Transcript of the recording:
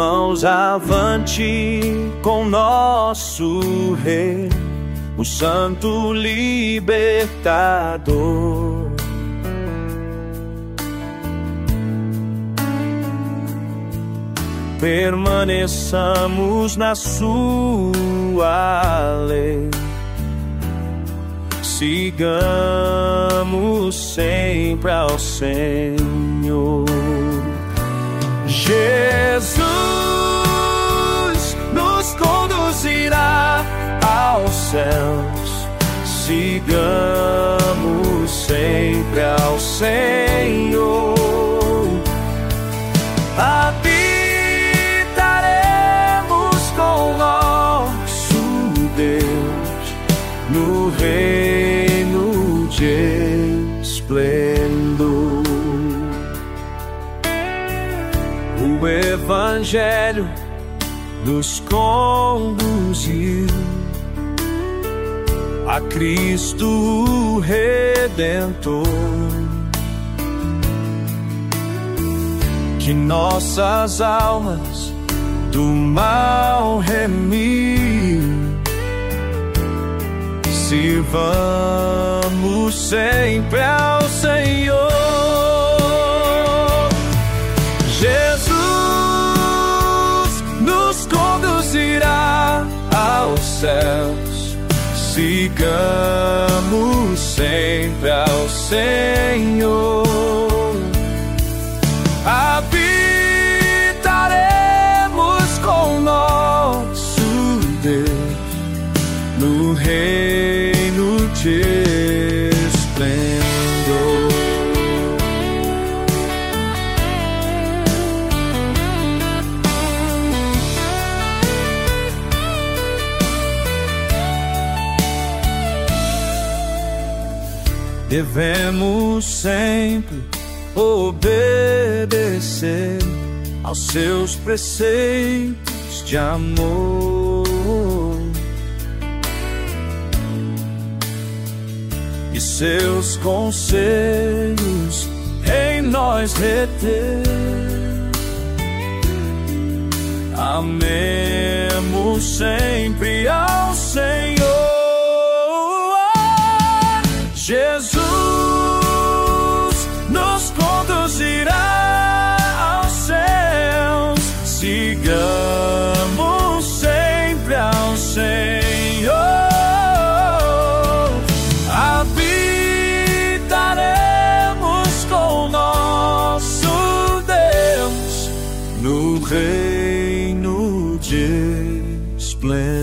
mãos avante com nosso Rei, o Santo Libertador. Permaneçamos na sua lei, sigamos sempre ao Senhor. Jesus nos conduzirá aos céus, sigamos sempre ao Senhor. Habitaremos com nosso Deus no reino de esplendor. O Evangelho nos conduziu a Cristo o Redentor, que nossas almas do mal remiu. Sirvamos sempre ao Senhor. Jesus nos conduzirá aos céus, sigamos sempre ao Senhor. Habitaremos com nosso Deus no reino de esplendor. Devemos sempre obedecer aos seus preceitos de amor e seus conselhos em nós reter. Amemos sempre ao Senhor. Jesus nos conduzirá aos céus, sigamos sempre ao Senhor. Habitaremos com nosso Deus no reino de esplendor.